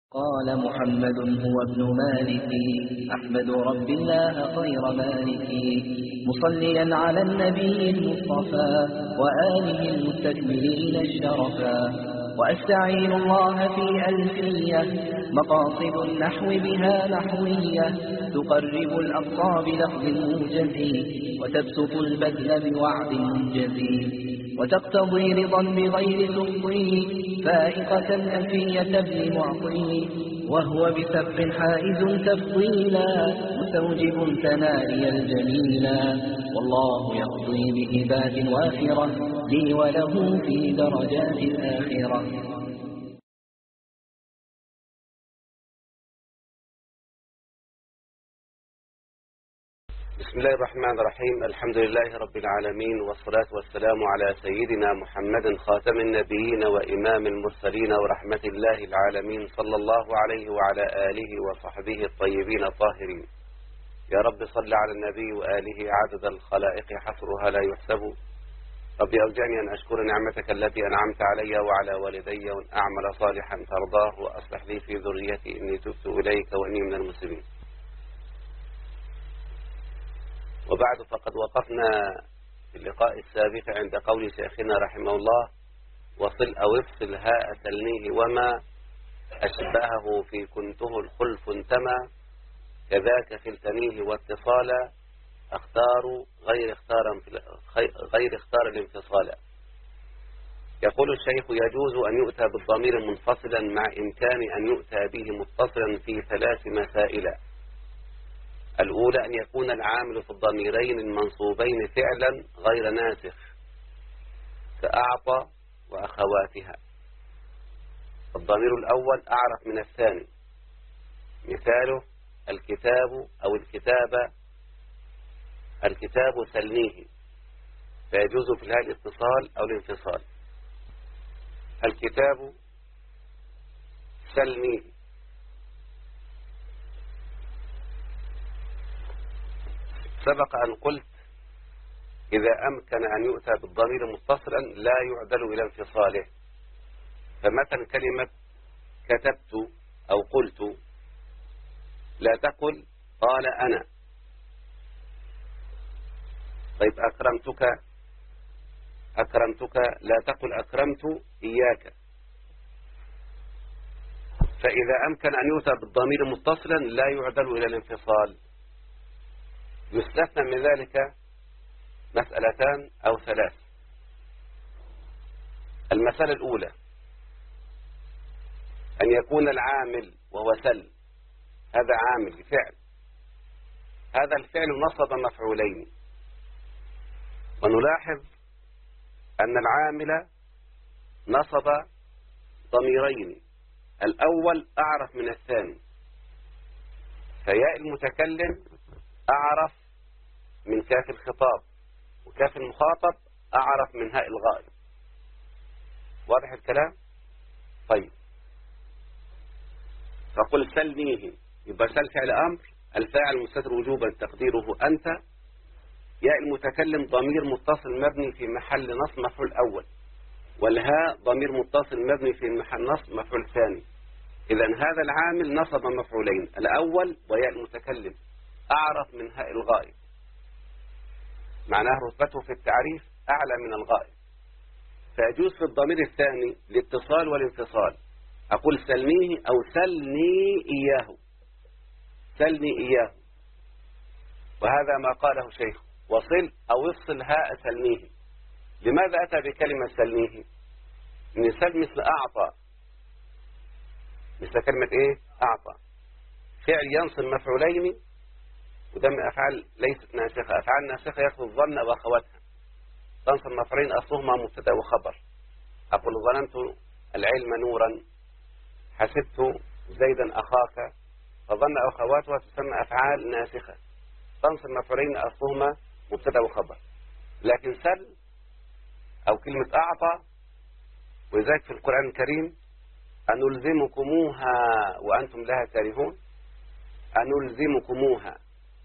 قال محمد هو ابن مالك أحمد رب الله خير مالك مصليا على النبي المصطفى وآله المستكملين الشرفا وأستعين الله في ألفية مقاصد النحو بها نحوية تقرب الأقصى بلفظ موجز وتبسط البذل بوعد منجز وتقتضي رضا بغير سخطه فائقة ألفية ابن معطي وهو بسبق حائز تفضيلا مستوجب ثنائي الجميلا والله يقضي بهبات وافرة لي وله في درجات الآخرة. بسم الله الرحمن الرحيم. الحمد لله رب العالمين، والصلاة والسلام على سيدنا محمد خاتم النبيين وإمام المرسلين ورحمة الله العالمين، صلى الله عليه وعلى آله وصحبه الطيبين الطاهرين. يا رب صل على النبي وآله عدد الخلائق حصرها لا يحسب. رب أوجعني أن أشكر نعمتك التي أنعمت علي وعلى والدي وأن أعمل صالحا ترضاه وأصلح لي في ذريتي إني تبت إليك وإني من المسلمين. وبعد فقد وقفنا في اللقاء السابق عند قول شيخنا رحمه الله: وصل أو افصل هاء تلنيه وما أشبهه في كنته الخلف انتمى كذاك في التنيه واتصالا اختار غير اختار الانفصال. يقول الشيخ: يجوز أن يؤتى بالضمير منفصلا مع إمكان أن يؤتى به متصلا في ثلاث مسائل. الأولى أن يكون العامل في الضميرين المنصوبين فعلا غير ناسخ كأعطى وأخواتها. الضمير الأول أعرف من الثاني، مثاله الكتاب أو الكتابة. الكتاب سلميه، فيجوز في الهاء الاتصال أو الانفصال. الكتاب سلميه. سبق أن قلت إذا أمكن أن يؤتى بالضمير متصلا لا يعدل إلى انفصاله. فمثلا كلمة كتبت أو قلت لا تقل قال أنا. طيب أكرمتك لا تقل أكرمت إياك. فإذا أمكن أن يؤتى بالضمير متصلا لا يعدل إلى الانفصال. يستثنى من ذلك مسألتان أو ثلاث. المسألة الأولى أن يكون العامل وهو سل، هذا عامل فعل، هذا الفعل نصب مفعولين، ونلاحظ أن العامل نصب ضميرين، الأول أعرف من الثاني، فياء المتكلم أعرف من كاف الخطاب، وكاف المخاطب أعرف من هاء الغائب. واضح الكلام؟ طيب، فقل سلنيه، يبقى سل فعل أمر، الفاعل مستتر وجوبا تقديره أنت، ياء المتكلم ضمير متصل مبني في محل نصب مفعول أول، والهاء ضمير متصل مبني في محل نصب مفعول ثاني. إذا هذا العامل نصب مفعولين، الأول وياء المتكلم أعرف من هاء الغائب، معناه رتبته في التعريف أعلى من الغائب، فيجوز في الضمير الثاني الاتصال والانفصال. أقول سلنيه أو سلني إياه، سلني إياه. وهذا ما قاله شيخ: وصل أو افصل هاء سلنيه. لماذا أتى بكلمة سلنيه؟ إن سل مثل أعطى، مثل كلمة إيه؟ أعطى، فعل ينصب مفعولين، وده من أفعال ليست ناسخة. أفعال ناسخة يأخذ الظن وأخواتها، تنصب مفعولين أصلهما مبتدأ وخبر. أقول ظننت العلم نورا، حسبت زيدا أخاك، فظن أخواتها تسمى أفعال ناسخة، تنصب مفعولين أصلهما مبتدأ وخبر. لكن سل أو كلمة أعطى، ولذلك في القرآن الكريم: أنلزمكموها وأنتم لها كارهون، أنلزمكموها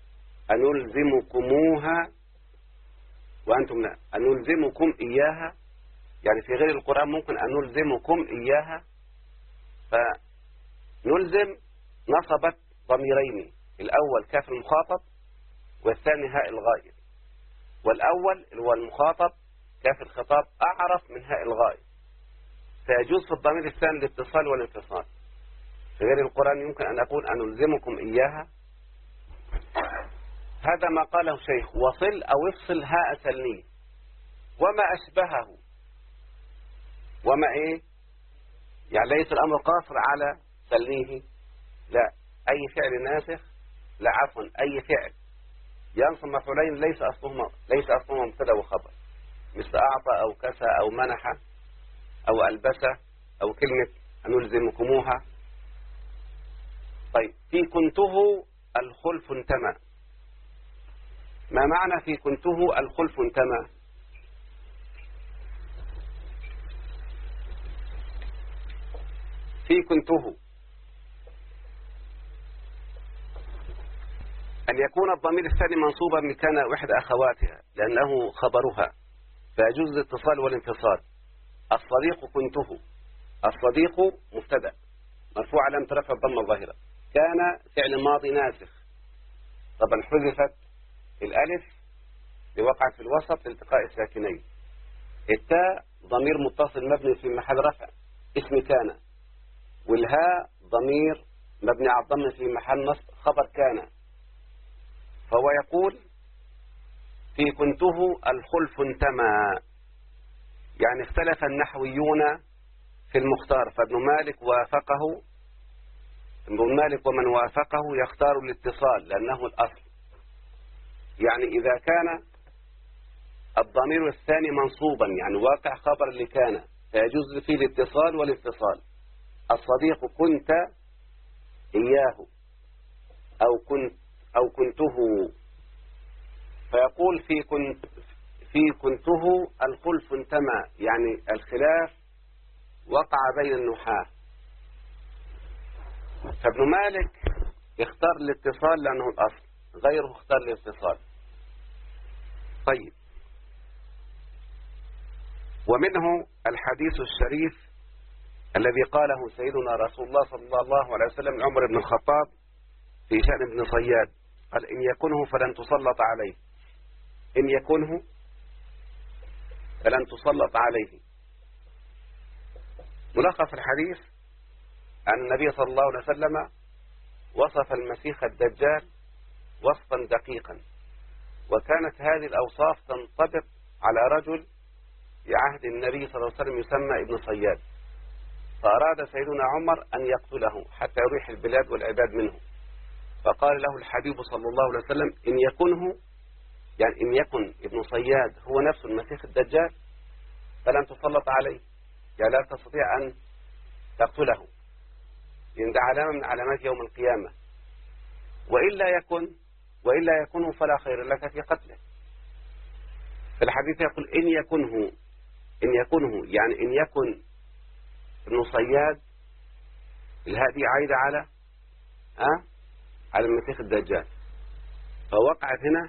وأنتم لا، أنلزمكم إياها. يعني في غير القرآن ممكن أنلزمكم إياها، نلزم نصبت ضميرين، الأول كاف المخاطب والثاني هاء الغائب، والأول اللي هو المخاطب كاف الخطاب أعرف من هاء الغائب، فيجوز في الضمير الثاني الاتصال والانفصال. في غير القرآن يمكن أن أقول أن ألزمكم إياها. هذا ما قاله شيخ: وصل أو افصل هاء سلنيه وما أشبهه. وما إيه؟ يعني ليس الأمر قاصر على سلنيه، لا، أي فعل ناسخ، لا عفوا أي فعل ينصب مفعولين ليس أصلهما مبتدا وخبر، مثل أعطى أو كسى أو منح أو ألبس أو كلمة أنلزمكموها. طيب، في كنته الخلف انتمى. ما معنى في كنته الخلف انتمى؟ في كنته أن يكون الضمير الثاني منصوبا مكان إحدى أخواتها لأنه خبرها، فيجوز الاتصال والانفصال. الصديق كنته، الصديق مبتدأ مرفوع علامة رفع الضمة الظاهرة، كان فعل ماضي ناسخ، طبعا حذفت الألف لوقعت في الوسط لالتقاء الساكنين. التاء ضمير متصل مبني في محل رفع اسم كان، والهاء ضمير مبني على الضم في محل نصب خبر كان. فهو يقول في كنته الخلف انتمى، يعني اختلف النحويون في المختار، فابن مالك وافقه، ابن مالك ومن وافقه يختار الاتصال لأنه الأصل. يعني إذا كان الضمير الثاني منصوبا يعني واقع خبر لكان فيجوز فيه الاتصال والانفصال. الصديق كنت إياه أو كنته، فيقول في كنته الخلف انتمى، يعني الخلاف وقع بين النحاة. فابن مالك اختار الاتصال لأنه الأصل، غيره اختار الانفصال. طيب، ومنه الحديث الشريف الذي قاله سيدنا رسول الله صلى الله عليه وسلم لعمر بن الخطاب في شأن ابن صياد، قال: إن يكنه فلن تسلط عليه، إن يكنه فلن تسلط عليه. ملخص الحديث أن النبي صلى الله عليه وسلم وصف المسيح الدجال وصفا دقيقا، وكانت هذه الأوصاف تنطبق على رجل في عهد النبي صلى الله عليه وسلم يسمى ابن صياد، فأراد سيدنا عمر أن يقتله حتى يريح البلاد والعباد منه، فقال له الحبيب صلى الله عليه وسلم: إن يكنه، يعني إن يكن ابن صياد هو نفس المسيح الدجال فلن تسلط عليه، يعني لا تستطيع أن تقتله، لأن ده علامة من علامات يوم القيامة. وإلا يكنه فلا خير لك في قتله. في الحديث يقول إن يكنه يعني إن يكن ابن صياد، الهادي عايدة على المسيح الدجال، فوقعت هنا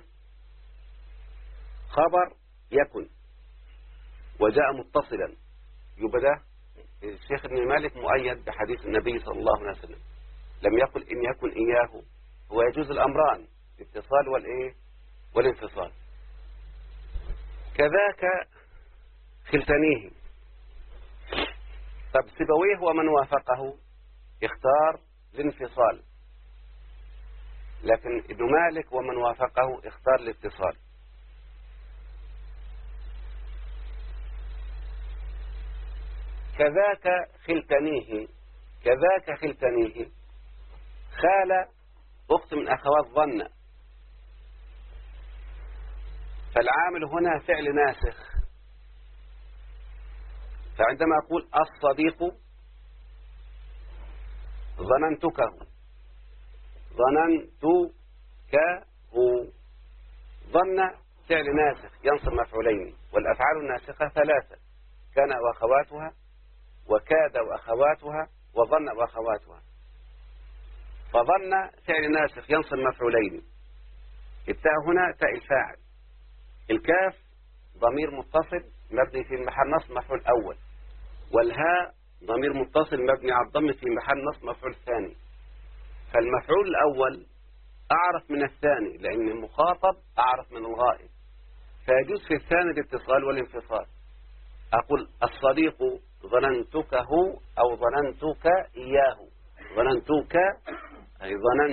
خبر يكن وجاء متصلا، يبقى ده الشيخ ابن مالك مؤيد بحديث النبي صلى الله عليه وسلم، لم يقل إن يكن إياه. هو يجوز الأمران، الاتصال والانفصال. كذاك خلتنيه. طب سيبويه ومن وافقه اختار الانفصال، لكن ابن مالك ومن وافقه اختار الاتصال. كذاك خلتنيه خال أخت من أخوات ظن، فالعامل هنا فعل ناسخ، فعندما أقول الصديق ظننتكه ظن فعل ناسخ ينصب مفعولين، والأفعال الناسخة ثلاثة: كان وأخواتها، وكاد وأخواتها، وظن وأخواتها. فظن فعل ناسخ ينصب مفعولين، التاء هنا تاء الفاعل، الكاف ضمير متصل مبني في محل نصب مفعول أول، والهاء ضمير متصل مبني على الضم في محل نصب مفعول ثاني. فالمفعول الأول أعرف من الثاني لأن المخاطب أعرف من الغائب، فيجوز في الثاني الاتصال والانفصال. أقول الصديق ظننتكه أو ظننتك إياه. ظننتك أي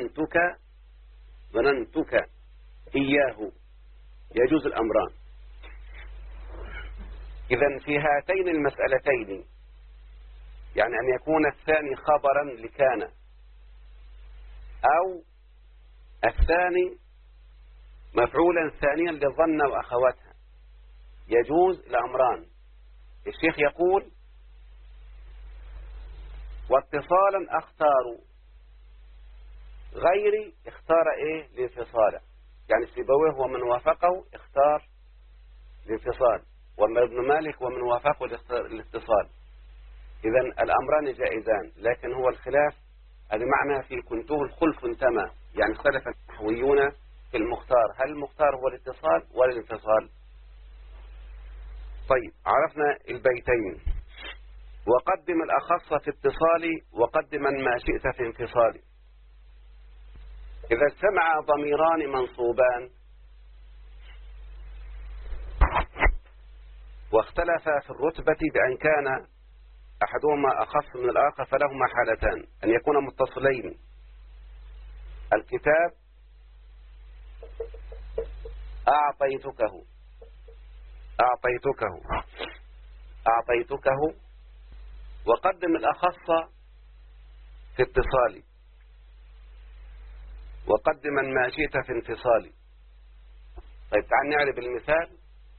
ظننتك إياه، يجوز الأمران. إذن في هاتين المسألتين يعني أن يكون الثاني خبرا لكان أو الثاني مفعولا ثانيا لظن وأخواتها، يجوز الأمران. الشيخ يقول واتصالا أختار، غيري اختار إيه الانفصال، يعني سيبويه ومن وافقه اختار الانفصال، وما ابن مالك ومن وافقه الاتصال. إذن الأمران جائزان، لكن هو الخلاف بمعنى في كنته الخلف انتمى، يعني اختلف النحويون في المختار، هل المختار هو الاتصال ولا الانفصال؟ طيب عرفنا البيتين. وقدم الأخص في اتصالي وقدما ما شئت في انفصالي. إذا اجتمع ضميران منصوبان واختلفا في الرتبة بأن كان أحدهما أخص من الآخر فلهما حالتان: أن يكون متصلين، الكتاب أعطيتكه، وقدم الأخص في اتصالي وقدما ما شئت في انفصالي. طيب تعال نعرف المثال.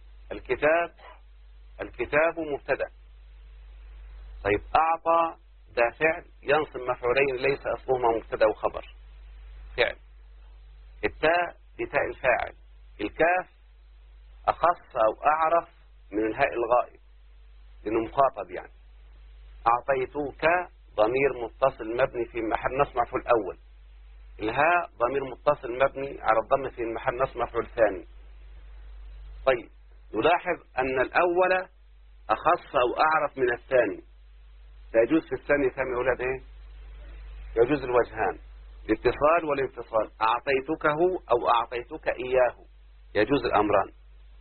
الكتاب مبتدأ. طيب أعطى ده فعل ينصب مفعولين ليس أصلهما مبتدأ وخبر، فعل. التاء دي تاء الفاعل. الكاف أخص أو أعرف من الهاء الغائب لأنه مخاطب يعني. أعطيتك ضمير متصل مبني في محل نصب مفعول الأول. الهاء ضمير متصل مبني على الضم في محل نصب مفعول ثاني. طيب نلاحظ أن الأول أخص أو أعرف من الثاني، يجوز في الثاني كم يا أولاد إيه؟ يجوز الوجهان، الاتصال والانفصال. أعطيتكه أو أعطيتك إياه، يجوز الأمران.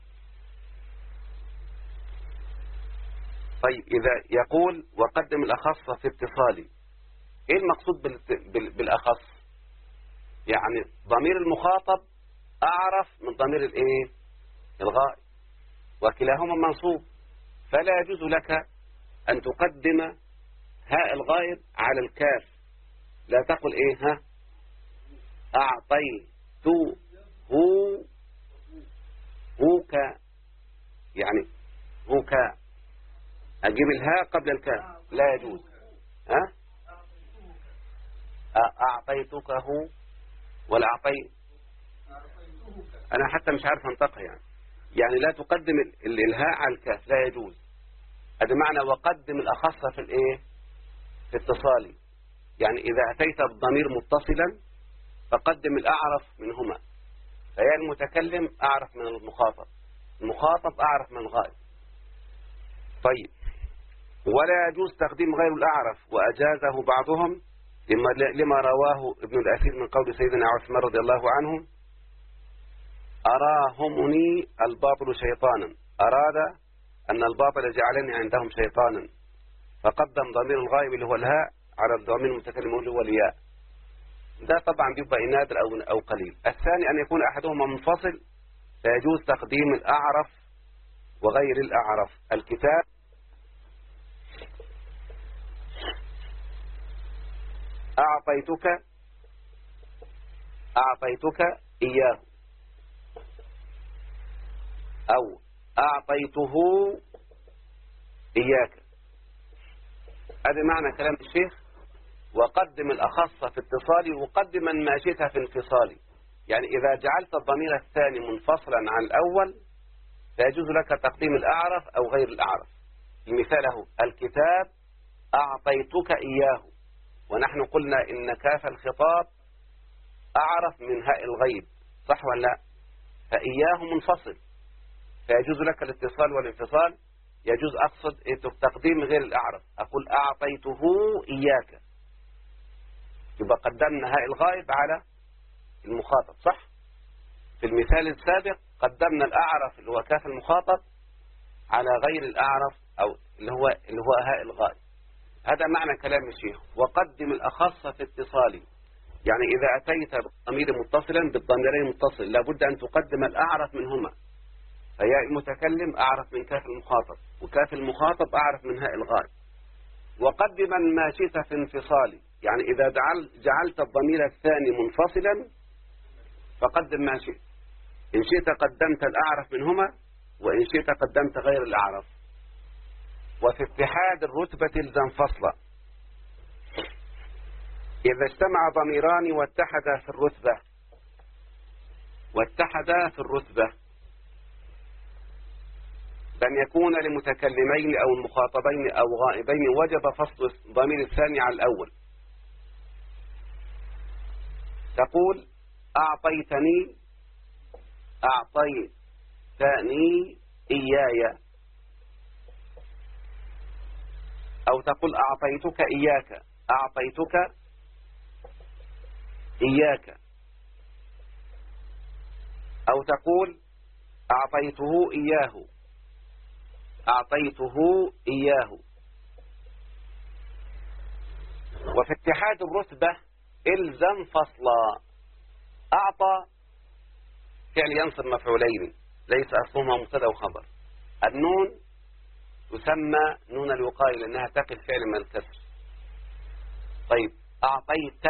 طيب إذا يقول وقدم الأخص في اتصالي، إيه المقصود بالأخص؟ يعني ضمير المخاطب أعرف من ضمير الإيه؟ الغائب، وكلاهما منصوب، فلا يجوز لك أن تقدم هاء الغائب على الكاف. لا تقل إيه ها أعطيته هوك، يعني هوك أجيب الهاء قبل الكاف، لا يجوز. ها أعطيتكه ولا أنا حتى مش عارف أنطقها يعني لا تقدم الهاء على الكاف، لا يجوز. هذا معنى وقدم الأخص في الإيه؟ في اتصالي، يعني إذا أتيت بالضمير متصلا فقدم الأعرف منهما، فيا المتكلم أعرف من المخاطب أعرف من الغائب. طيب ولا يجوز تقديم غير الأعرف، وأجازه بعضهم لما رواه ابن الأثير من قول سيدنا عثمان رضي الله عنه: أراهمني الباطل شيطانا، أراد أن الباطل جعلني عندهم شيطانا، فقدم ضمير الغائب اللي هو الهاء على الضمير المتكلم اللي هو الياء. ده طبعا بيبقى نادر أو قليل. الثاني أن يكون أحدهما منفصل، فيجوز تقديم الأعرف وغير الأعرف. الكتاب أعطيتك إياه، أو أعطيته إياك. هذا معنى كلام الشيخ. وقدم الأخص في اتصالي وقدما ما شئت في انفصالي، يعني إذا جعلت الضمير الثاني منفصلا عن الأول فيجوز لك تقديم الأعرف أو غير الأعرف. المثال هو الكتاب أعطيتك إياه، ونحن قلنا إن كاف الخطاب أعرف من هاء الغيب، صح ولا لا؟ فإياه منفصل، فيجوز لك الاتصال والانفصال. يجوز أقصد تقديم غير الأعرف، أقول أعطيته إياك، يبقى قدمنا هاء الغائب على المخاطب، صح؟ في المثال السابق قدمنا الأعرف اللي هو كاف المخاطب على غير الأعرف أو اللي هو هاء الغائب. هذا معنى كلام الشيخ. وقدم الأخص في اتصالي، يعني إذا أتيت بالضمير متصلا بالضميرين متصل لابد أن تقدم الأعرف منهما، فياء المتكلم أعرف من كاف المخاطب، وكاف المخاطب أعرف من هاء الغائب. وقدم ما شئت في انفصالي، يعني إذا جعلت الضمير الثاني منفصلا فقدم ما شئت، إن شئت قدمت الأعرف منهما وإن شئت قدمت غير الأعرف. وفي اتحاد الرتبة الزم فصلا، إذا اجتمع ضميران واتحدا في الرتبة بأن يكون لمتكلمين أو المخاطبين أو غائبين وجب فصل الضمير الثاني على الأول. تقول أعطيتني إياي، أو تقول أعطيتك إياك، أو تقول أعطيته إياه. وفي اتحاد الرتبة إلزم فصلا. أعطى فعل ينصب مفعولين ليس أصلهما مبتدا وخبر. النون تسمى نون الوقاية لأنها تقل فعل من الكسر. طيب أعطيت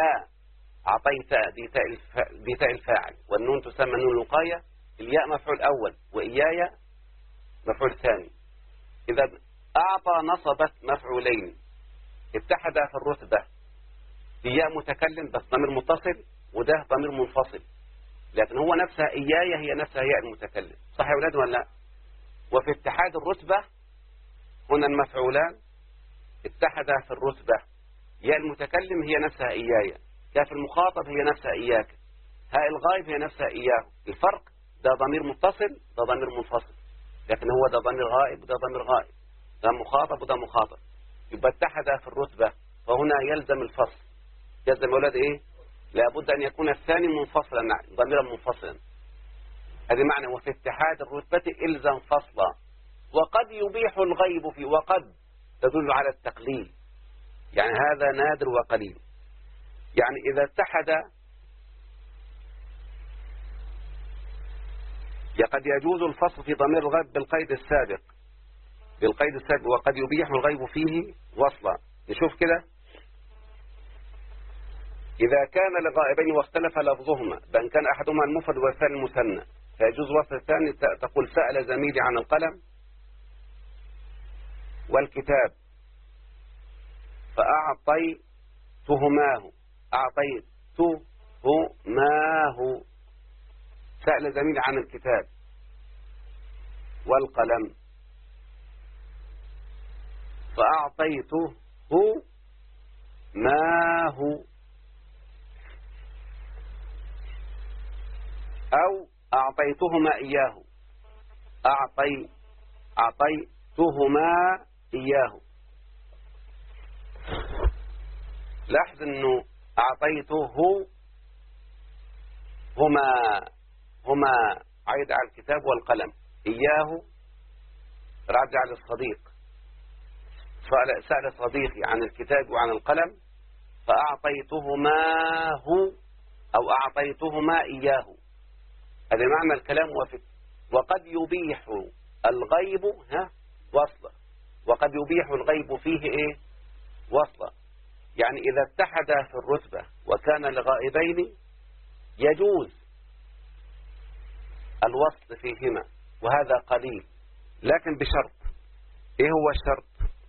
دي تاء الفاعل، والنون تسمى نون الوقاية، الياء مفعول أول وإياي مفعول ثاني. إذا أعطى نصبت مفعولين اتحدا في الرتبة، الياء متكلم بس ضمير متصل وده ضمير منفصل، لكن هو نفسها إياي هي نفسها ياء المتكلم، صح يا أولاد ولا لا؟ وفي اتحاد الرتبة هنا المفعولان اتحدا في الرتبة، ياء المتكلم هي نفسها إياي، كاف المخاطب هي نفسها إياك، هاء الغائب هي نفسها إياه. الفرق ده ضمير متصل ده ضمير منفصل، لكن هو ده ضمير غائب وده ضمير غائب، ده مخاطب وده مخاطب، يبقى اتحدا في الرتبة، فهنا يلزم الفصل. يلزم يا أولاد إيه؟ لابد أن يكون الثاني منفصلا ضميرا منفصلا. هذا معنى وفي اتحاد الرتبة إلزم فصلا. وقد يبيح الغيب فيه، وقد تدل على التقليل، يعني هذا نادر وقليل. يعني إذا اتحد قد يجوز الفصل في ضمير الغيب بالقيد السابق وقد يبيح الغيب فيه وصلا. نشوف كده، إذا كان لغائبين واختلف لفظهما بأن كان أحدهما المفرد والثاني المثنى فيجوز وصل الثاني. تقول سأل زميلي عن القلم والكتاب فأعطيتهماه. سأل زميلي عن الكتاب والقلم فأعطيته ماه، أو أعطيتهما إياه، أعطيتهما إياه. لاحظ أنه أعطيته هما عيد على الكتاب والقلم، إياه راجع للصديق، سأل صديقي عن الكتاب وعن القلم فأعطيتهماه أو أعطيتهما إياه. هذا معنى الكلام. وقد يبيح الغيب وصلا، وقد يبيح الغيب فيه إيه؟ وصلا. يعني إذا اتحدا في الرتبة وكان لغائبين يجوز الوصل فيهما، وهذا قليل، لكن بشرط. إيه هو الشرط؟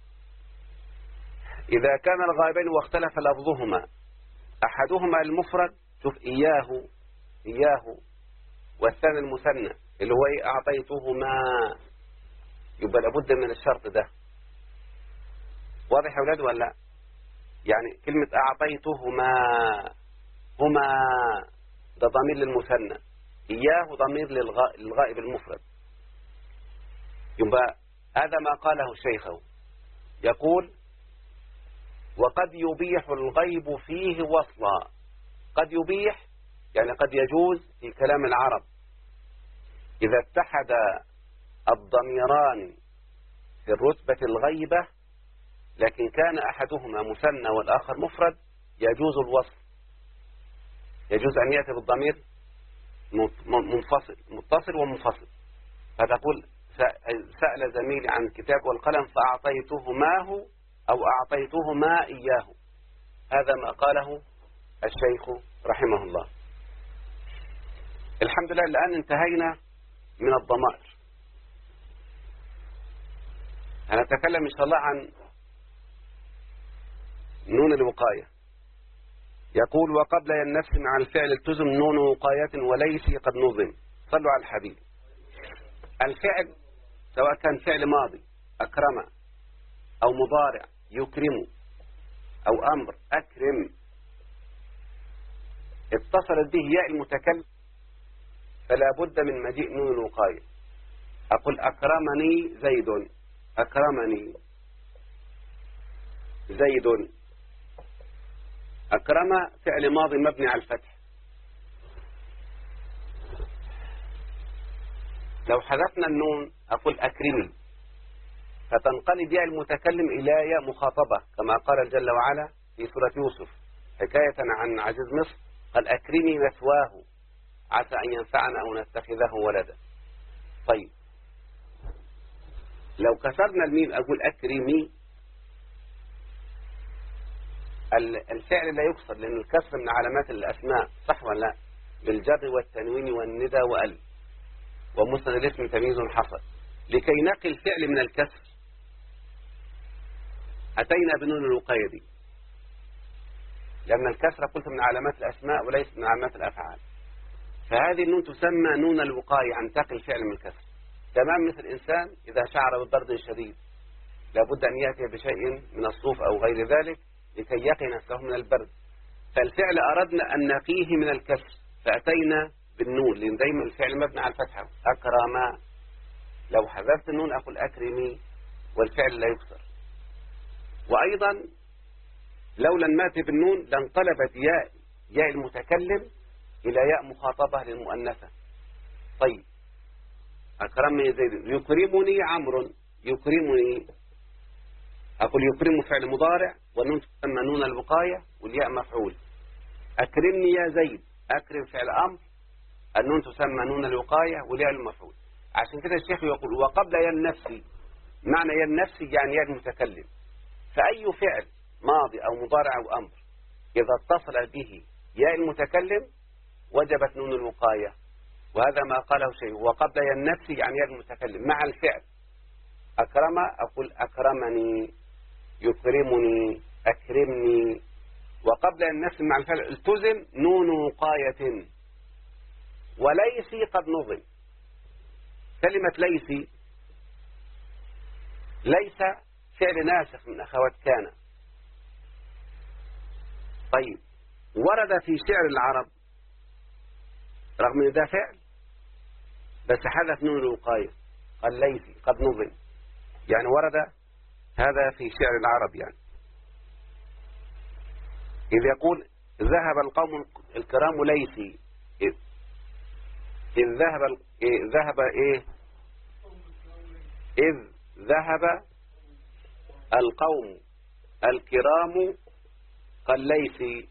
إذا كان الغائبين واختلف لفظهما، أحدهما المفرد، شوف إياه والثاني المثنى اللي هو أعطيتهما، يبقى لابد من الشرط ده. واضح يا أولاد ولا لا؟ يعني كلمة أعطيتهما، هما ده ضمير للمثنى، إياه ضمير للغائب المفرد، يبقى هذا ما قاله شيخه، يقول: وقد يبيح الغيب فيه وصلا. قد يبيح يعني قد يجوز في كلام العرب إذا اتحد الضميران في الرتبة الغيبة لكن كان أحدهما مثنى والآخر مفرد، يجوز الوصل، يجوز أن يأتي بالضمير متصل ومنفصل. فتقول: سأل زميلي عن الكتاب والقلم فأعطيتهماه أو أعطيتهما إياه. هذا ما قاله الشيخ رحمه الله. الحمد لله الآن انتهينا من الضمائر. هنتكلم إن شاء الله عن نون الوقاية. يقول: وقبل النفس مع الفعل التزم نون وقاية وليس قد نظم. صلوا على الحبيب. الفعل سواء كان فعل ماضي أكرم أو مضارع يكرم أو أمر أكرم اتصلت به ياء المتكلم فلا بد من مجيء نون الوقاية. أقول: أكرمني زيد، أكرمني زيد. أكرم فعل ماضي مبني على الفتح. لو حذفنا النون أقول: أكرمي، فتنقلب ياء المتكلم إلى ياء مخاطبة كما قال جل وعلا في سورة يوسف حكاية عن عزيز مصر: قال: أكرمي مثواه عسى أن ينفعنا أو نتخذه ولدا. طيب لو كسرنا الميم أقول: أكرمي، الفعل لا يكسر لأن الكسر من علامات الأسماء، صح ولا لا؟ بالجر والتنوين والندى وأل ومسند الاسم تمييز حصل. لكي نقي الفعل من الكسر أتينا بنون الوقاية دي، لأن الكسر قلت من علامات الأسماء وليس من علامات الأفعال. فهذه النون تسمى نون الوقاية عن تقي الفعل من الكسر. تمام مثل الإنسان إذا شعر ببرد شديد لابد أن يأتي بشيء من الصوف أو غير ذلك لكي يقي نفسه من البرد. فالفعل أردنا أن نقيه من الكسر فأتينا بالنون، لأن دايما الفعل مبني على الفتحة. أكرم، لو حذفت النون أقول: أكرمي، والفعل لا يكسر. وأيضا لو لم نأتي بالنون لانقلبت ياء المتكلم إلى ياء مخاطبة للمؤنثة. طيب أكرمني زيد، يكرمني عمرو، يكرمني، أقول: يكرم فعل مضارع والنون تسمى نون الوقاية والياء مفعول. أكرمني يا زيد، أكرم فعل أمر، النون تسمى نون الوقاية والياء المفعول. عشان كده الشيخ يقول: وقبل يا النفسي. معنى يا النفسي يعني يا المتكلم. فأي فعل ماضي أو مضارع أو أمر إذا اتصل به ياء المتكلم وجبت نون الوقاية، وهذا ما قاله شيء. وقبل يا النفسي يعني ياء المتكلم مع الفعل. أكرم أقول: أكرمني، يكرمني، أكرمني. وقبل النفس مع الفعل التزم نون وقاية وليس قد نظم. كلمة ليس فعل ناسخ من أخوات كان. طيب ورد في شعر العرب رغم أن ده فعل بس حدث نون الوقاية، قال ليس قد نظم، يعني ورد هذا في شعر العرب. يعني إذ يقول: ذهب القوم الكرام ليسي، إذ ذهب القوم الكرام قال ليسي،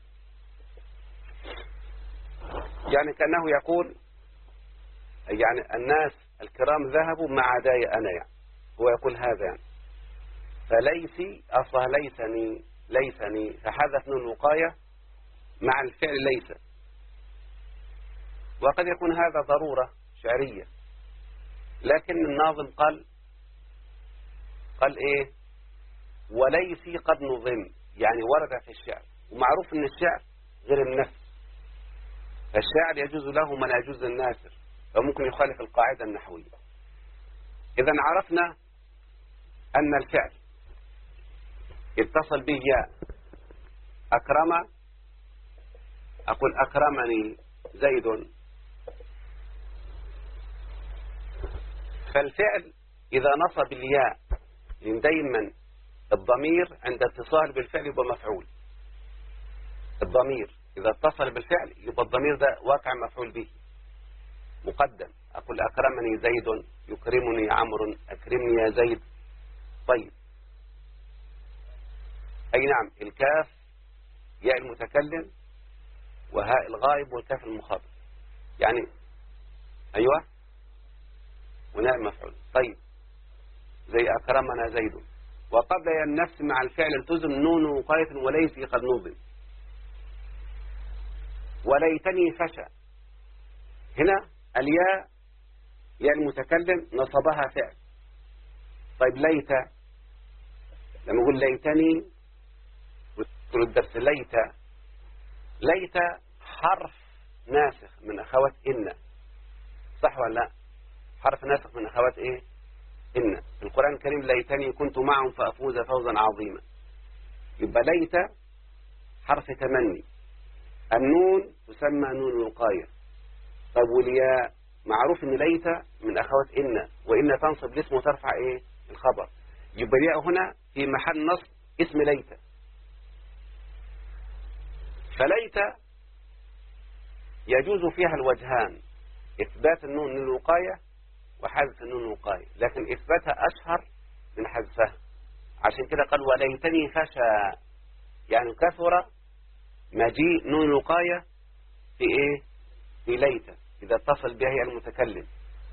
يعني كأنه يقول يعني الناس الكرام ذهبوا ما عداي أنا، يعني هو يقول هذا يعني. فليسي أصلا ليسني فحذف نون الوقاية مع الفعل ليس. وقد يكون هذا ضرورة شعرية، لكن الناظم قال إيه؟ وليسي قد نظم، يعني ورد في الشعر، ومعروف أن الشعر غير النثر. فالشاعر يجوز له ما لا يجوز للناثر، فممكن يخالف القاعدة النحوية. إذا عرفنا أن الفعل اتصل به ياء. أكرم أقول: أكرمني زيد. فالفعل إذا نصب الياء، لأن دايما الضمير عند اتصال بالفعل يبقى مفعول. الضمير إذا اتصل بالفعل يبقى الضمير ده واقع مفعول به مقدم. أقول أكرمني زيد، يكرمني عمرو، أكرمني يا زيد. طيب، أي نعم، الكاف ياء المتكلم وهاء الغائب والكاف المخاطب، يعني أيوة وناء المفعول. طيب، زي أكرمنا زيد. وقبل النفس مع الفعل التزم نون وقاية وليس قد نوضم. وليتني فشى، هنا الياء ياء المتكلم نصبها فعل. طيب ليت، لما نقول ليتني تقول الدرس ليت حرف ناسخ من أخوات إن، صح ولا لا؟ حرف ناسخ من أخوات إيه؟ إن. القرآن الكريم ليتني كنت معهم فأفوز فوزا عظيما. يبقى ليت حرف تمني. النون تسمى نون الوقاية. طب والياء معروف ان ليت من أخوات إن، وإن تنصب الاسم وترفع إيه؟ الخبر. يبقى الياء هنا في محل نصب اسم ليت. فليت يجوز فيها الوجهان، إثبات النون للوقاية وحذف النون الوقاية، لكن إثباتها أشهر من حذفها. عشان كده قال وليتني فشى، يعني كثر مجيء نون الوقاية في إيه؟ في ليت إذا اتصل بها هي المتكلم.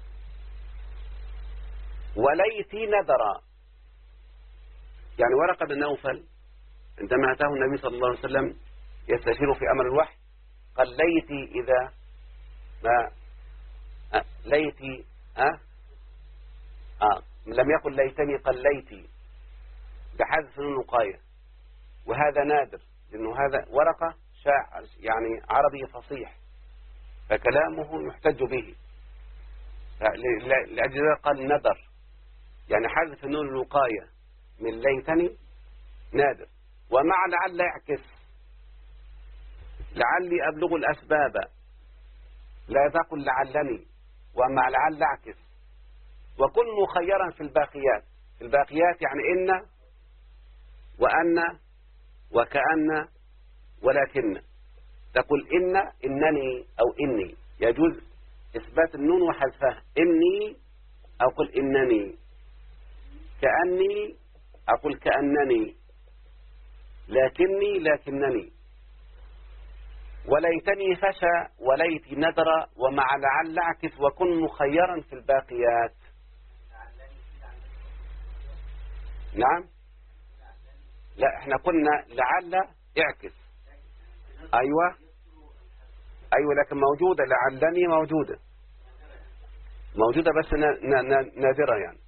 وليتي نذرا، يعني ورقة بن نوفل عندما أتاه النبي صلى الله عليه وسلم يستشير في أمر الوحي قال ليتي إذا ما ليتي لم يقل ليتني، قال ليتي بحذف نون الوقاية. وهذا نادر لأنه هذا ورقة شاعر يعني عربي فصيح فكلامه يحتج به، لأجل ذلك قال نذر، يعني حذف نون الوقاية من ليتني نادر. ومع لعل يعكس، لعلي أبلغ الأسباب، لا تقل لعلني، ومع لعل اعكس. وكن مخيرا في الباقيات، في الباقيات يعني إن وأن وكأن ولكن. تقول إنني أو إني، يجوز إثبات النون وحذفها. إني أقول إنني، كأني أقول كأنني، لكنني. وليتني فشى وليتي ندر ومع لعل اعكس وكن مخيرا في الباقيات. نعم، لا احنا قلنا لعل اعكس. ايوه لكن موجودة، لعلني موجودة بس نادرة، يعني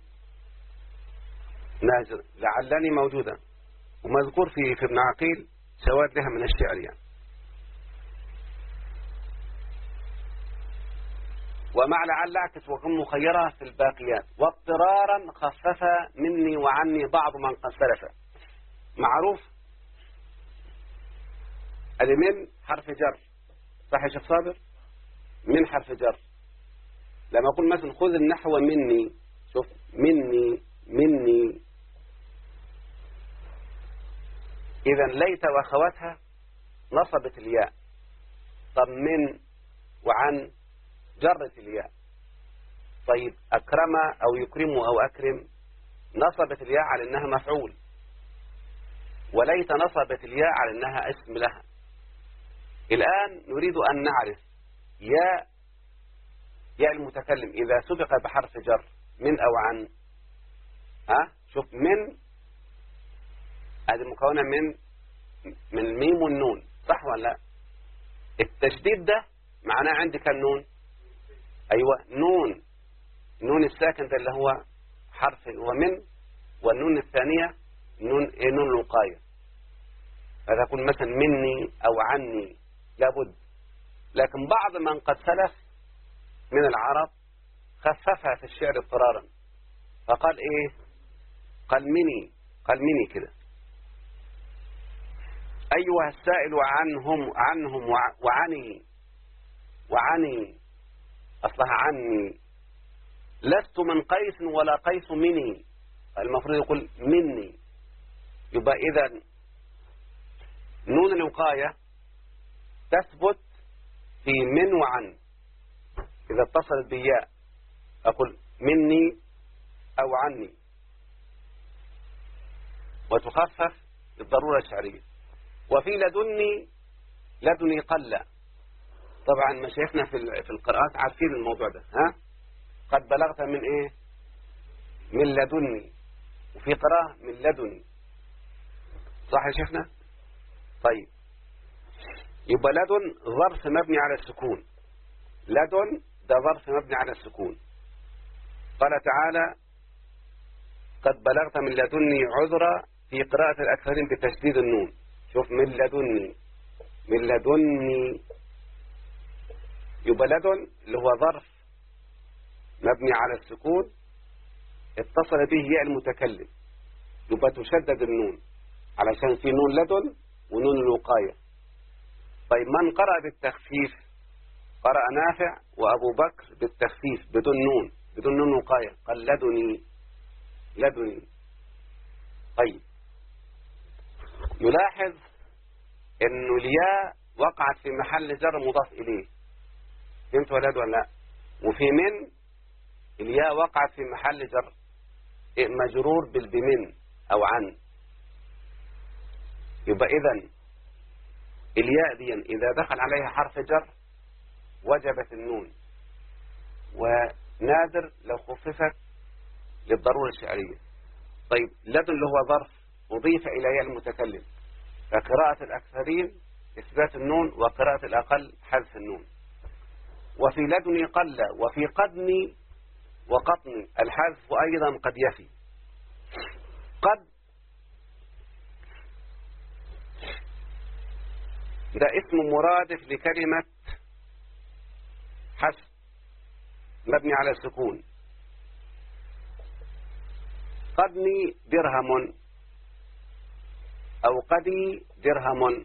نادرة. لعلني موجودة ومذكور في ابن عقيل سواد لها من الشعر يعني. ومع لعل اعكس وكن مخيرة في الباقيات. واضطرارا خفف مني وعني بعض من قد سلف. معروف من حرف جر، صح يا شيخ صابر؟ من حرف جر. لما أقول مثلا خذ النحو مني، شوف مني. إذا ليت وأخواتها نصبت الياء. طب من وعن جرت الياء. طيب أكرم أو يكرم أو أكرم نصبت الياء على أنها مفعول، وليت نصبت الياء على أنها اسم لها. الآن نريد أن نعرف ياء المتكلم إذا سبق بحرف جر من أو عن. شوف من هذه مكونة من الميم والنون، صح ولا لا؟ التشديد ده معناه عندي كان نون. أيوة، نون الساكن ده اللي هو حرف ومن، والنون الثانية نون الوقاية. فتكون مثلا مني أو عني لابد. لكن بعض من قد سلف من العرب خففها في الشعر اضطرارا، فقال ايه؟ قال مني كده. أيها السائل عنهم وعني أصلها عني. لست من قيس ولا قيس مني، المفروض يقول مني. يبقى إذا نون الوقاية تثبت في من وعن. إذا اتصلت بالياء أقول مني أو عني، وتخفف بالضرورة الشعرية. وفي لدني، لدني قل. طبعا مشايخنا في القراءات عارفين الموضوع ده. ها، قد بلغت من إيه؟ من لدني. وفي قراءة من لدني، صح يا شيخنا؟ طيب، يبقى لدن ظرف مبني على السكون. لدن ده ظرف مبني على السكون. قال تعالى قد بلغت من لدني عذرا، في قراءة الأكثرين بتشديد النون. شوف، من لدني، من لدني. يبقى لدن اللي هو ظرف مبني على السكون اتصل به ياء المتكلم، يبقى تشدد النون علشان في نون لدن ونون الوقاية. طيب، من قرأ بالتخفيف؟ قرأ نافع وأبو بكر بالتخفيف بدون نون، بدون نون وقاية، قال لدني، لدني. طيب، نلاحظ انه الياء وقعت في محل جر مضاف اليه. فهمت ولاد ولا لا؟ وفي من الياء وقعت في محل جر مجرور بالبمن او عن. يبقى اذا الياء دي اذا دخل عليها حرف جر وجبت النون، ونادر لو خففت للضرورة الشعرية. طيب، لدن اللي هو ظرف أضيف إلى ياء المتكلم، فقراءة الأكثرين إثبات النون، وقراءة الأقل حذف النون. وفي لدني قل، وفي قدني وقطني الحذف أيضا قد يفي. قد ده اسم مرادف لكلمة حسب مبني على السكون. قدني درهم أو قدي درهم.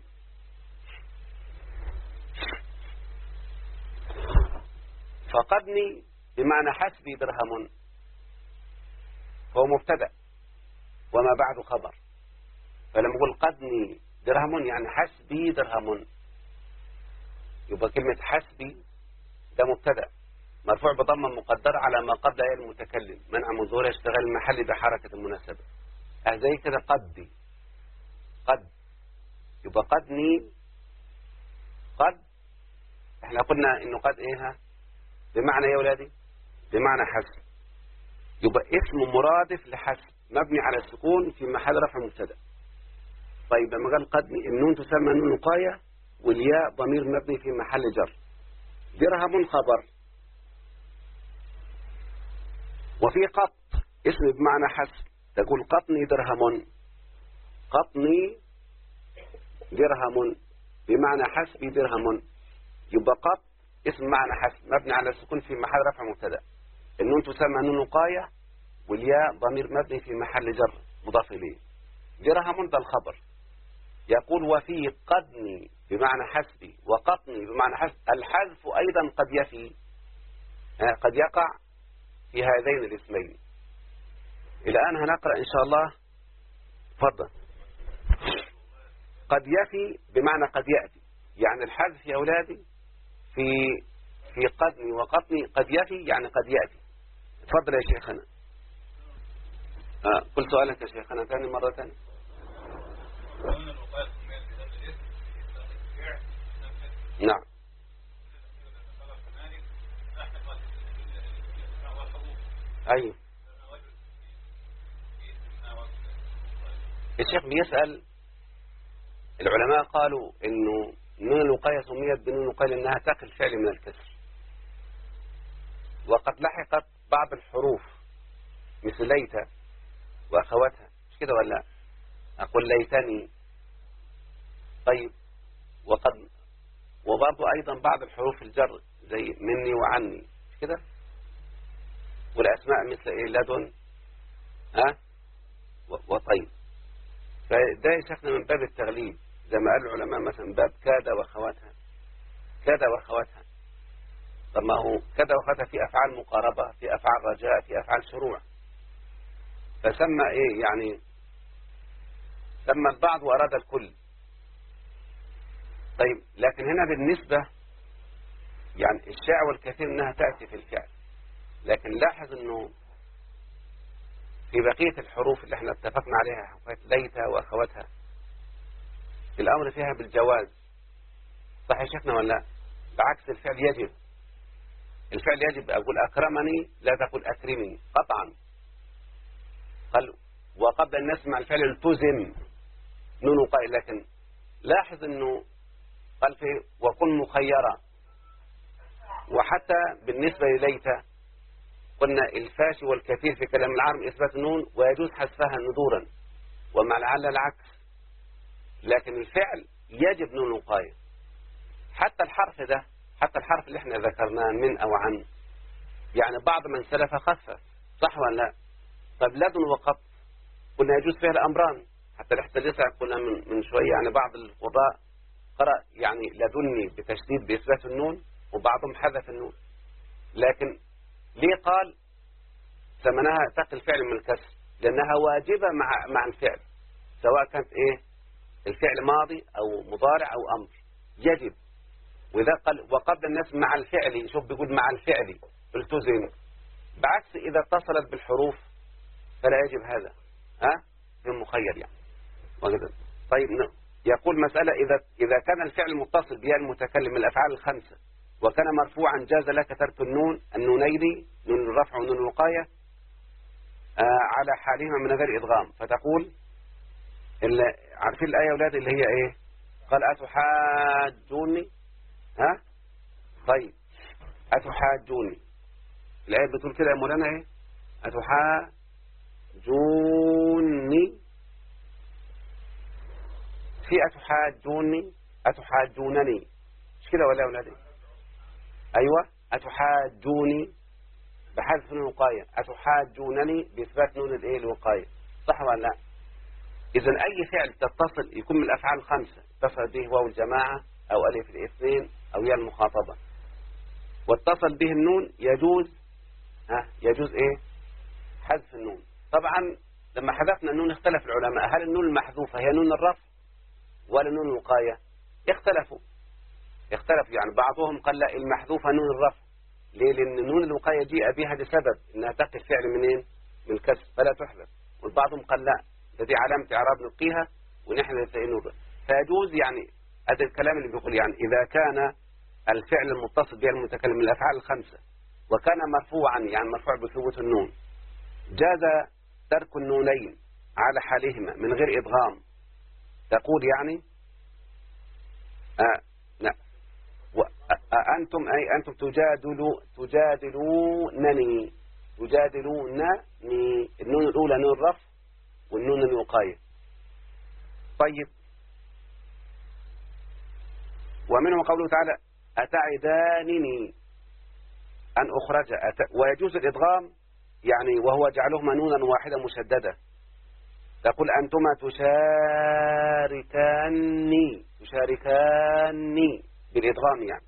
فقدني بمعنى حسبي درهم، فهو مبتدأ وما بعد خبر. فلما أقول قدني درهم يعني حسبي درهم، يبقى كلمة حسبي ده مبتدأ مرفوع بضمة مقدرة على ما قبل ياء المتكلم منع من ظهور اشتغال المحل بحركة المناسبة. زي كده قدي، قد، يبقى قدني، قد احنا قلنا انه قد ايه بمعنى يا ولادي؟ بمعنى حسب. يبقى اسم مرادف لحسب مبني على السكون في محل رفع مبتدا. طيب، لما قال قدني النون تسمى نون وقاية، والياء ضمير مبني في محل جر. درهم خبر. وفي قط اسم بمعنى حسب، تقول قطني درهم، قطني درهم بمعنى حسبي درهم. يبقى قط اسم معنى حسب مبني على السكون في محل رفع مبتدا. النون تسمى نون وقاية، والياء ضمير مبني في محل جر مضاف إليه. درهم ده الخبر. يقول وفي قدني بمعنى حسبي وقطني بمعنى حسب الحذف أيضا قد يفي، قد يقع في هذين الاسمين. الآن هنقرأ إن شاء الله. تفضل. قد يفي بمعنى قد يأتي، يعني الحذف يا أولادي في قدني وقطني قد يفي يعني قد يأتي. تفضل يا شيخنا. قل سؤالك يا شيخنا ثاني مرة ثانية. نعم. أيوه. الشيخ بيسأل، العلماء قالوا إنه نون الوقاية سميت بنون الوقاية لأنها تقل فعل من الكسر، وقد لحقت بعض الحروف مثل ليت وأخواتها، مش كده ولا؟ أقول ليتني. طيب، وبرضو أيضا بعض الحروف الجر زي مني وعني، مش كده؟ والأسماء مثل إيه؟ لدن، وطيب. فده يشكل من باب التغليب زي ما قال العلماء، مثلا باب كاد وأخواتها، كاد وأخواتها. طب ما هو كذا وكذا في أفعال مقاربة، في أفعال رجاء، في أفعال شروع، فسمى إيه يعني سمى البعض وأراد الكل. طيب لكن هنا بالنسبة يعني الشائع والكثير أنها تأتي في الفعل، لكن لاحظ أنه في بقية الحروف اللي احنا اتفقنا عليها حروف ليت وأخواتها الأمر فيها بالجواز. صح يا شيخنا ولا لا؟ بعكس الفعل يجب. الفعل يجب أقول أكرمني لا تقول أكرمني قطعا. قال وقبل أن نسمع الفعل التزم نون قائل، لكن لاحظ أنه قال في وكن مخيرا. وحتى بالنسبة لليت قلنا الفاشي والكثير في كلام العرب إثبات النون ويجوز حذفها ندورا، ومع لعل العكس، لكن الفعل يجب نون وقاية. حتى الحرف ده، حتى الحرف اللي احنا ذكرناه من أو عن، يعني بعض من سلف خفف، صح ولا لا؟ طب لدن وقط قلنا يجوز فيها الأمران، حتى لسه قلنا من شوية يعني بعض القراء قرأ يعني لدني بتشديد بإثبات النون وبعضهم حذف النون. لكن ليه قال ثمنها تقي الفعل من الكسر؟ لأنها واجبة مع الفعل، سواء كانت إيه الفعل ماضي أو مضارع أو أمر يجب. وإذا قال وقبل الناس مع الفعل، شوف بيقول مع الفعل التزم، بعكس إذا اتصلت بالحروف فلا يجب هذا، في المخير يعني وكذا. طيب يقول مسألة إذا كان الفعل متصل بها المتكلم من الأفعال الخمسة وكان مرفوعا جاز لك ترك النونين نون الرفع ونون الوقاية على حالهما من غير إدغام، فتقول عارفين الآية أولاد اللي هي إيه؟ قال أتحاجوني طيب أتحاجوني، الآية بتقول كده يا مولانا إيه؟ أتحاجوني، في أتحاجونني مش كده ولا يا أولادي؟ أيوة أتحاجوني بحذف نون الوقاية، أتحاجونني بإثبات نون الإيه الوقاية، صح ولا لا؟ إذن أي فعل تتصل يكون من الأفعال الخمسة اتصل به واو الجماعة أو ألف الاثنين أو ياء المخاطبة واتصل به النون يجوز إيه؟ حذف النون. طبعا لما حذفنا النون اختلف العلماء، هل النون المحذوفة هي نون الرفع ولا نون الوقاية؟ اختلفوا يعني بعضهم قال لا المحذوفة نون الرفع. ليه؟ لأن نون الوقاية جيء بها لسبب إنها تقي الفعل منين؟ من الكسر فلا تحذف. والبعضهم قال لا هذه علامة إعراب نلقيها ونحن نتأنور. فيجوز يعني هذا الكلام اللي بيقول يعني إذا كان الفعل المتصل به المتكلم من الأفعال الخمسة وكان مرفوعا يعني مرفوع بثبوت النون جاز ترك النونين على حالهما من غير إدغام. تقول يعني لا أنتم تجادلونني النون الأولى نون الرفع والنون الوقاية. طيب ومنه قوله تعالى أتعدانني أن أخرج ويجوز الإدغام يعني وهو جعلهما نونا واحدة مشددة. تقول أنتما تشاركاني بالإدغام يعني.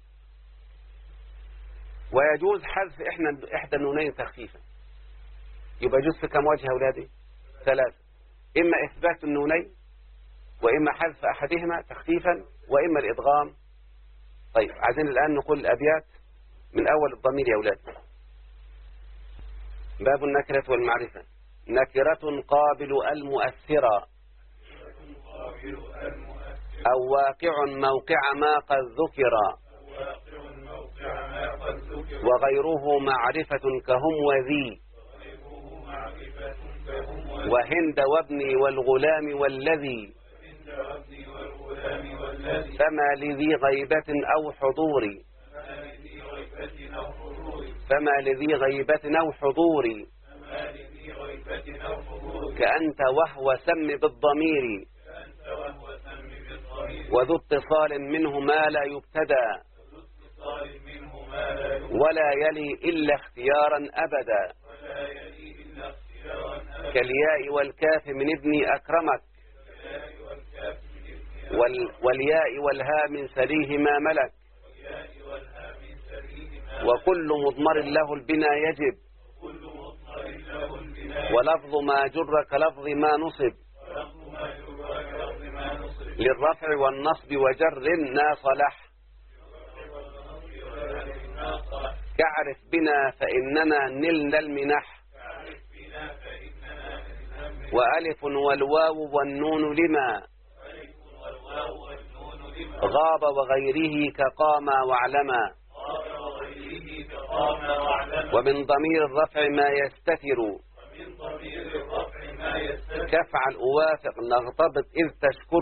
ويجوز حذف إحدى النونين تخفيفا. يبقى يجوز في كم وجه أولادي؟ 3، إما إثبات النونين وإما حذف أحدهما تخفيفا وإما الإدغام. طيب عايزين الآن نقول الأبيات من أول الضمير يا أولاد. باب النكرة والمعرفة. نكرة قابل المؤثرة أو واقع موقع ما قد ذكر وغيره معرفة كهم وذي وهند وابني والغلام والذي فما لذي غيبة أو حضور كأنت وهو سم بالضمير وذو اتصال منه ما لا يبتدى ولا يلي إلا اختيارا أبدا كالياء والكاف من ابن أكرمك والياء والهاء من سليه ما ملك وكل مضمر له البناء يجب ولفظ ما جر كلفظ ما نصب للرفع والنصب وجر ناصلح كعرف بنا فإننا نلنا المنح وألف والواو والنون لما غاب وغيره كقام وعلما ومن ضمير الرفع ما يستتر كفعل أوافق نغتبط إذ تشكر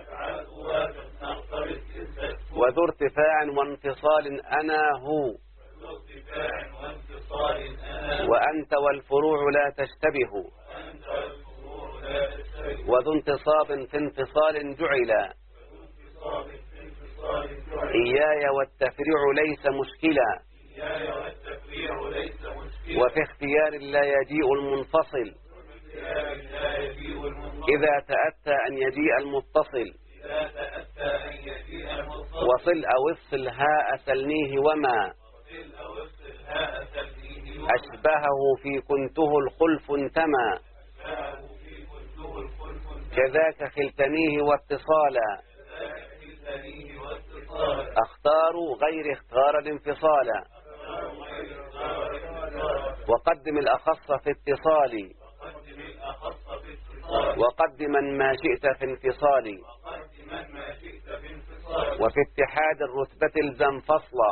وذو ارتفاع وانفصال أنا هو وأنت والفروع لا تشتبه وذو انتصاب في انفصال جعلا إياي والتفريع ليس مشكلا وفي اختيار لا يجيء المنفصل إذا تأتى أن يجيء المتصل وصل أو افصل هاء سلنيه وما أشبهه في كنته الخلف انتمى كذاك خلتنيه واتصالا اختار غير اختار الانفصالا وقدم الأخص في اتصال وقدما ما شئت في انفصال وفي اتحاد الرتبة الزم فصلا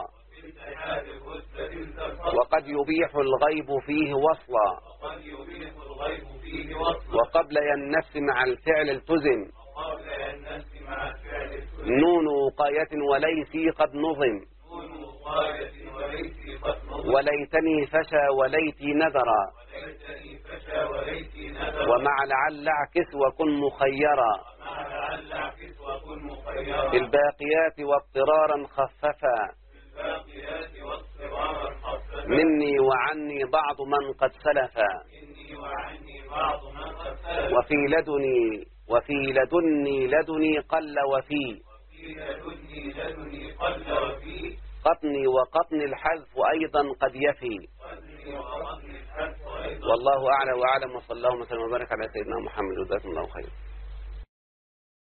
وقد يبيح الغيب فيه وصلا وقبل ينس مع الفعل التزم نون وقاية وليسي قد نظم وليتني فشى وليتي نذرا ومع لعل اعكس وكن مخيرا بالباقيات واضطرارا خففا مني وعني بعض من قد سلفا وفي لدني قل وفي قطني وقطن الحذف أيضا قد يفي والله أعلى وأعلم وصلى الله وسلم وبارك على سيدنا محمد وجزاكم الله خيرا.